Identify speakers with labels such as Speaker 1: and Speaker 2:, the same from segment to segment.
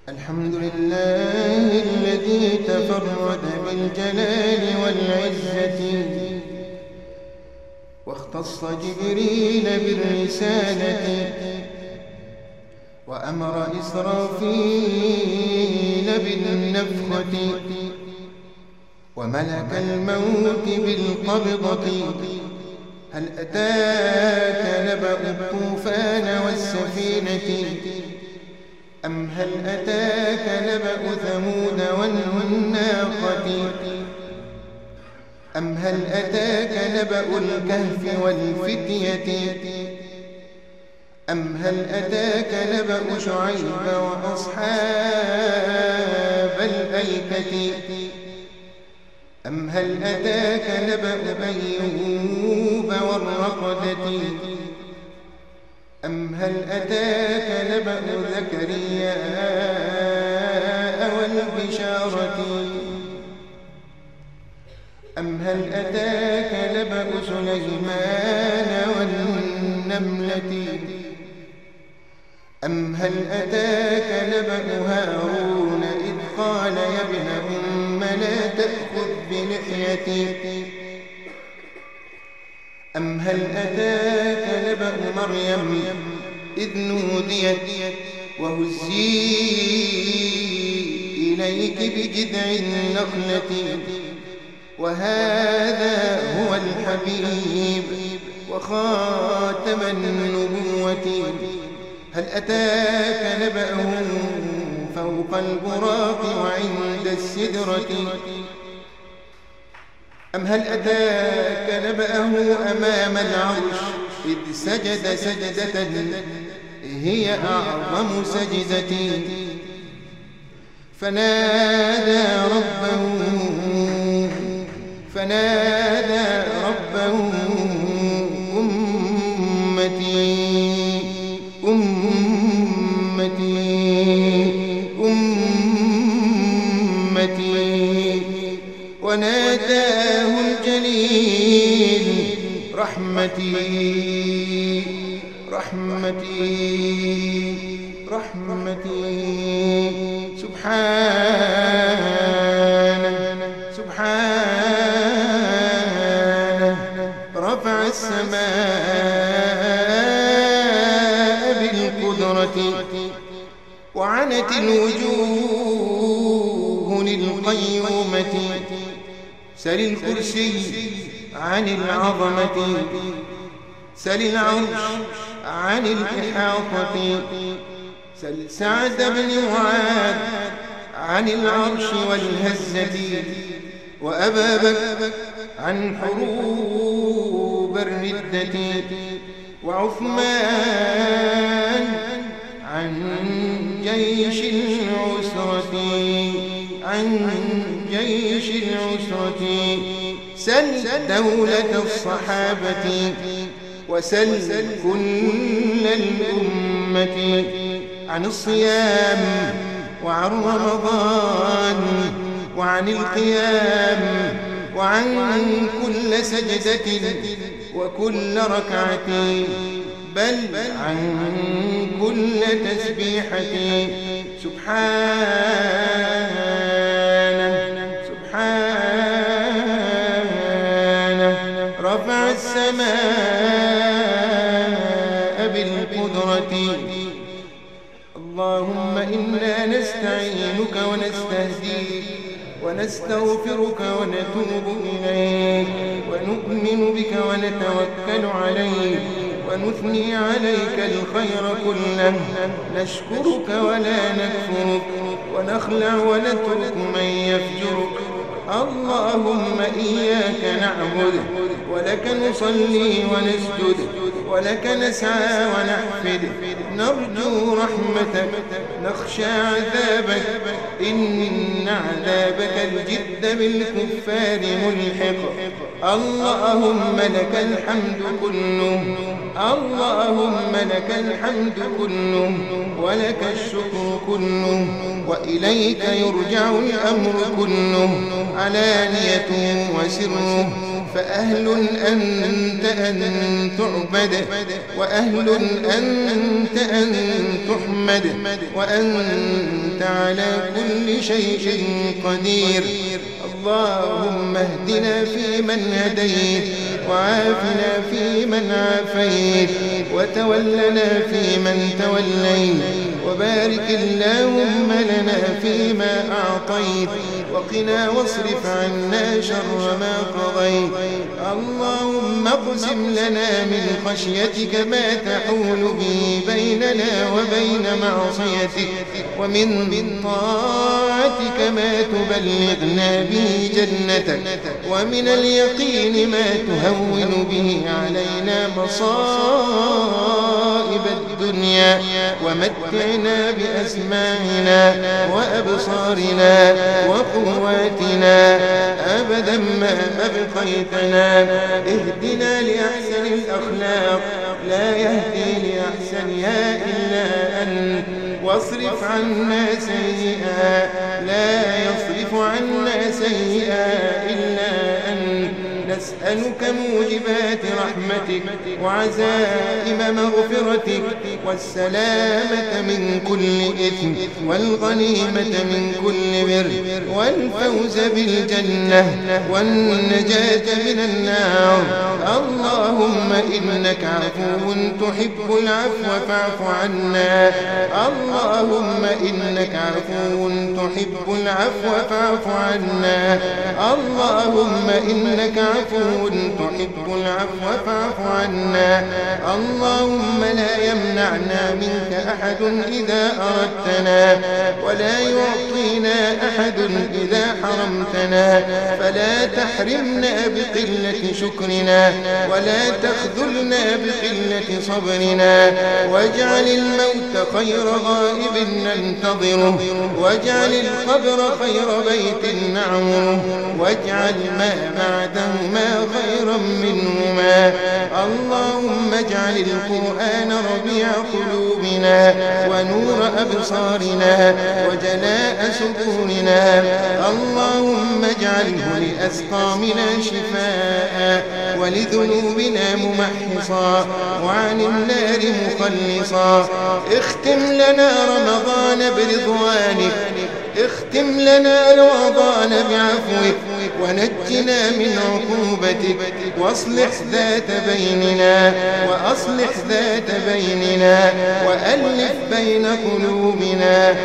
Speaker 1: الحمد لله الذي تفرد بالجلال والعزة، واختص جبريل بالرسالة، وأمر إسرافيل بالنفخة، وملك الموت بالقبضة. هل أتاك نبأ الطوفان والسفينة؟ أم هل أتاك نبأ ثمود والناقة؟ أم هل أتاك نبأ الكهف والفتية؟ أم هل أتاك نبأ شعيب وأصحاب الأيكة؟ أم هل أتاك نبأ أيوب والرقدة؟ أم هل أتاك نبأ زكريا والبشارة؟ أم هل أتاك نبأ سليمان والنملة؟ أم هل أتاك نبأ هارون إذ قال يا ابن أم لا تأخذ بلحيتي؟ أم هل أتاك نبأ مريم إذ نوديت وهزي إليك بجذع النخلة؟ وهذا هو الحبيب وخاتم النبوة. هل أتاك نبأه فوق البراق وعند السدرة؟ أم هل أتاك نبأه أمام العرش إذ سجد سجدة هي أعظم سجدة؟ فنادى ربه أمتي وناداه الجليل رحمتي سبحانه رفع السماء بالقدرة، وعنت الوجوه للقيومة. سل الكرسي عن العظمة، سل العرش عن الإحاطة، سل سعد بن معاذ عن العرش والهزة، وأبا بكر عن حروب الردة، وعثمان عن جيش العسرة، سل دولة الصحابة، وسل كل الأمة عن الصيام وعن رمضان وعن القيام وعن كل سجدة وكل ركعة، بل عن كل تسبيحة. سبحانه رفع السماء بالقدرة. اللهم إنا نستعينك ونستهديك ونستغفرك ونتوب إليك، ونؤمن بك ونتوكل عليك، ونثني عليك الخير كله، نشكرك ولا نكفرك، ونخلع ونترك من يفجرك. اللهم إياك نعبد ولك نصلي ونسجد ولك نسعى ونحفد، نرجو رحمتك نخشى عذابك، إن عذابك الجد بالكفار ملحق. اللهم لك الحمد كله، اللهم لك الحمد كله، ولك الشكر كله، وإليك يرجع الأمر كله، علانيته وسره، فأهل أنت أن تعبد، وأهل أنت أن تحمد، وأنت على كل شيء قدير. اللهم اهدنا فيمن هديت، وعافنا فيمن عافيت، وتولنا فيمن توليت، وبارك اللهم لنا فيما أعطيت، وقنا واصرف عنا شر ما قضيت. اللهم اقسم لنا من خشيتك ما تحول به بيننا وبين معصيتك، ومن طاعتك ما تبلغنا به جنتك، ومن اليقين ما تهون به علينا مصائب الدنيا، ومتعنا بأسماعنا وأبصارنا وقواتنا أبدا ما أبقيتنا. اهدنا لأحسن الأخلاق، لا يهدي لأحسنها إلا أنت، واصرف عنا سيئا، لا يصرف عنا سيئا إلا أنت. نسألك موجبات رحمتك، وعزائم مغفرتك، والسلامة من كل إثم، والغنيمة من كل بر، والفوز بالجنة، والنجاة من النار. اللهم إنك عفو تحب العفو فاعف عنا. اللهم إنك عفو تحب العفو فاعف عنا. اللهم إنك عفو تحب العفو فاعف عنا. اللهم لا يمنعنا منك أحد إذا أردتنا، ولا يعطينا أحد إذا حرمتنا، فلا تحرمنا بقلة شكرنا، ولا تخذلنا بقلة صبرنا. واجعل الموت خير غائب ننتظره، واجعل القبر خير بيت نعمره، واجعل ما بعدهما خيرا منهما. اللهم اجعل القرآن ربيع قلوبنا، ونور أبصارنا، وجلاء صدورنا. اللهم اجعله لأسقامنا شفاء، ولذنوبنا ممحصا، وعن النار مخلصا. اختم لنا رمضان برضوانك، اختم لنا رمضان بعفوك، ونجنا من عقوبتك، واصلح ذات بيننا، وأصلح ذات بيننا، وألف بين قلوبنا.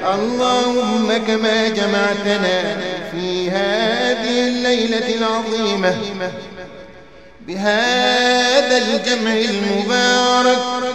Speaker 1: اللهم كما جمعتنا في هذه الليلة العظيمة بهذا الجمع المبارك،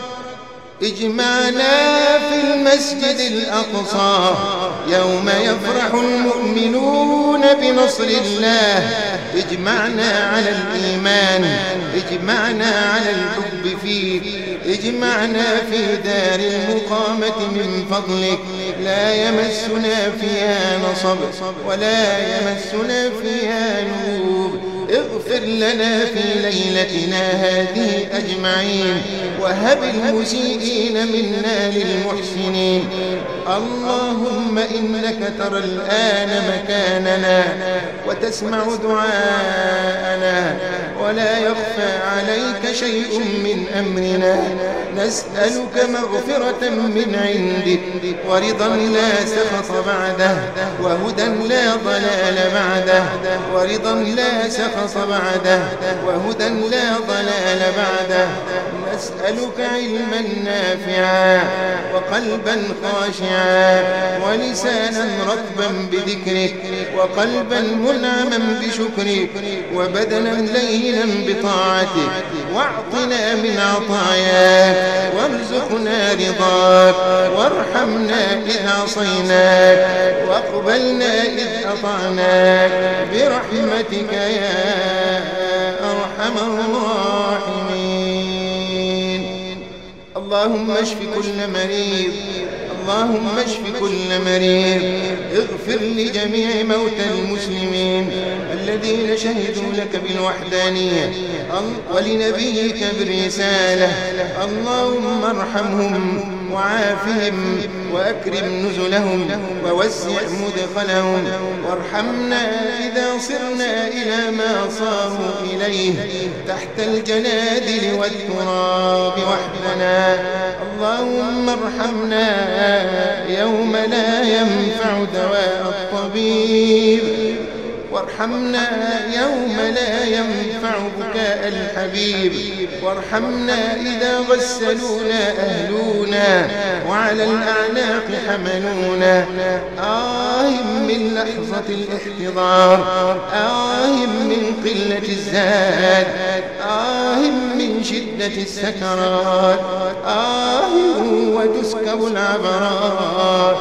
Speaker 1: اجمعنا في المسجد الأقصى يوم يفرح المؤمنون بنصر الله. اجمعنا على الإيمان، اجمعنا على الحب فيك، اجمعنا في دار المقامة من فضلك، لا يمسنا فيها نصب، ولا يمسنا فيها نوب. اغفر لنا في ليلتنا هذه أجمعين، وهب المسيئين منا للمحسنين. اللهم إنك ترى الآن مكاننا، وتسمع دعاءنا، ولا يخفى عليك شيء من أمرنا. نسألك مغفرة من عندك، ورضا لا سخط بعده، وهدى لا ضلال بعده، ورضا لا سخط بعده، وهدى لا ضلال بعده. نسألك علما نافعا، وقلبا خاشعا، ولسانا رطبا بذكرك، وقلبا منعما بشكرك، وبدنا لينا بطاعتك. واعطنا من عطاياك، وارزقنا رضاك، وارحمنا إذ عصيناك، واقبلنا إذ أطعناك، برحمتك يا أرحم الراحمين. اللهم اشف كل مريض، اللهم اشف كل مريض. اغفر لجميع موتى المسلمين الذين شهدوا لك بالوحدانية ولنبيك بالرسالة. اللهم ارحمهم وعافهم وأكرم نزلهم ووسع مدخلهم، وارحمنا إذا صرنا إلى ما صاروا إليه تحت الجنادل والتراب وحدنا. اللهم ارحمنا يوم لا ينفع دواء الطبيب، وارحمنا يوم لا ينفع بكاء الحبيب، وارحمنا إذا غسلونا أهلونا وعلى الأعناق حملونا. من لحظة الاحتضار، من قلة الزاد، من شدة السكرات، وتسكب العبرات،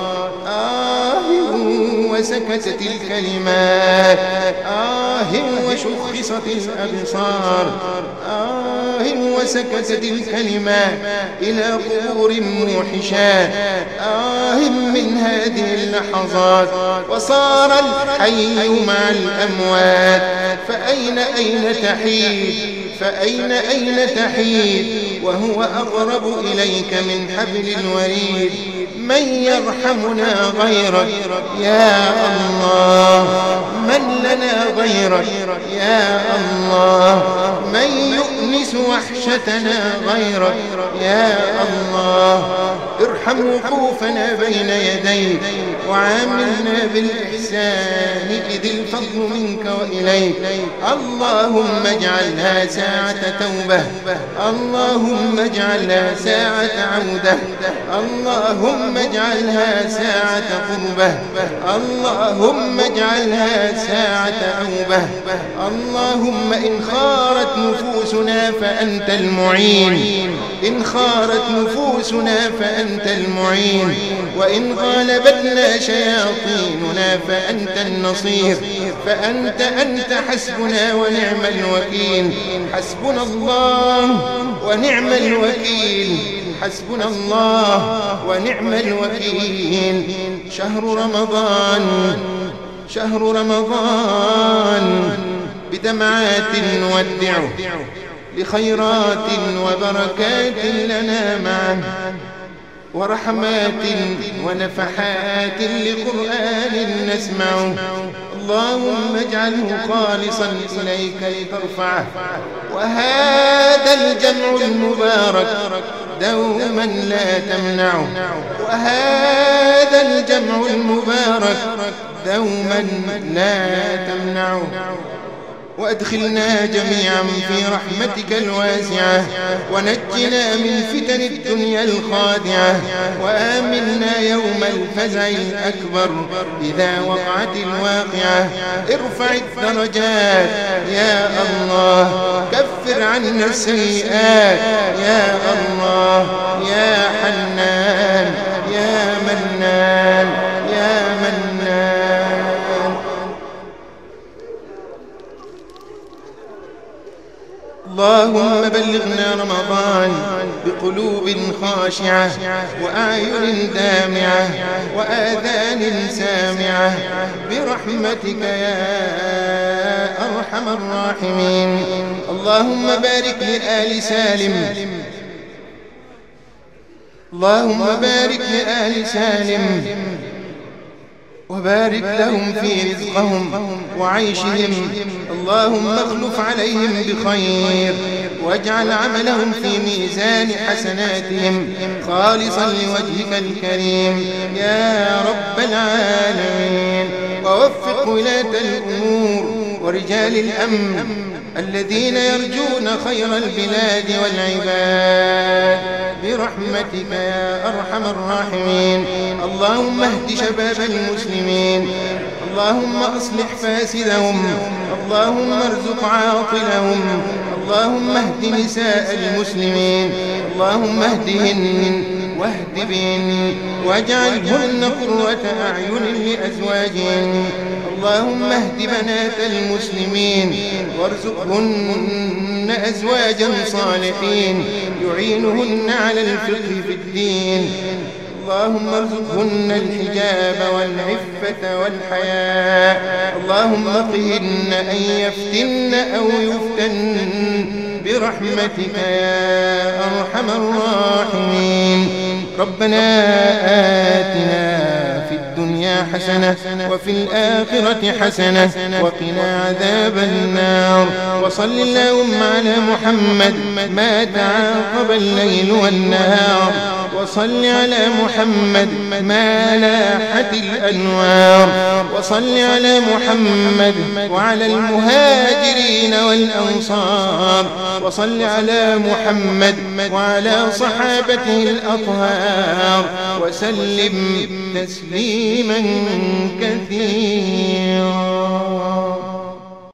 Speaker 1: وسكتت الكلمات، وشخصت الأبصار، وسكتت الكلمات إلى قبور موحشات. من هذه اللحظات وصار الحي مع الأموات. فأين تحيد وهو أقرب إليك من حبل الوريد؟ من يرحمنا غيرك يا الله؟ من لنا غيرك يا الله؟ من يؤنس وحشتنا غيرك يا الله؟ ارحم وقوفنا بين يديك، وعاملنا بالإحسان إذ الفضل منك وإليك. اللهم اجعلها ساعة توبة، اللهم اجعلها ساعة عودة، اللهم اجعلها ساعة قربة، اللهم اجعلها ساعة عوبة. اللهم إن خارت نفوسنا فأنت المعين، إن خارت نفوسنا فأنت المعين، وإن غالبتنا شياطيننا فأنت النصير، فأنت حسبنا ونعم الوكيل. حسبنا الله ونعم الوكيل، حسبنا الله ونعم الوكيل. شهر رمضان بدمعات نودعه، لخيرات وبركات لنا معا، ورحمات ونفحات لقرآن نسمعه. اللهم اجعله خالصا إليك لترفعه، وهذا الجمع المبارك دوما لا تمنعه، وهذا الجمع المبارك دوما لا تمنعه. وأدخلنا جميعا في رحمتك الواسعة، ونجنا من فتن الدنيا الخادعة، وآمنا يوم الفزع الأكبر إذا وقعت الواقعة. ارفع الدرجات يا الله، كفر عنا السيئات يا الله، يا حنان يا منان يا منان. اللهم بلغنا رمضان بقلوب خاشعة، وأعين دامعة، وآذان سامعة، برحمتك يا أرحم الراحمين. اللهم بارك لآل سالم، اللهم بارك لآل سالم، وبارك لهم في رزقهم وعيشهم. اللهم اخلف عليهم بخير، واجعل عملهم في ميزان حسناتهم خالصا لوجهك الكريم يا رب العالمين. ووفق ولاة الأمور ورجال الأمن الذين يرجون خير البلاد والعباد، برحمتك يا أرحم الراحمين. اللهم اهد شباب المسلمين، اللهم أصلح فاسدهم، اللهم ارزق عاطلهم، اللهم اهد نساء المسلمين، اللهم اهدهن واهد بهن، واجعلهن قرة أعين لأزواجهن. اللهم اهد بنات المسلمين، وارزقهن أزواجا صالحين يعينهن على الفقه في الدين. اللهم ارزقهن الحجاب والعفة والحياء. اللهم قهن أن يفتن أو يفتن برحمتك يا أرحم الراحمين. ربنا آتنا في الدنيا حسنة وفي الآخرة حسنة وقنا عذاب النار. وصل اللهم على محمد ما تعاقب الليل والنهار. وصل على محمد ما لاحت الأنوار. وصل على محمد وعلى المهاجرين والأنصار. وصل على محمد وعلى صحابته الأطهار وسلم تسليما كثيرا.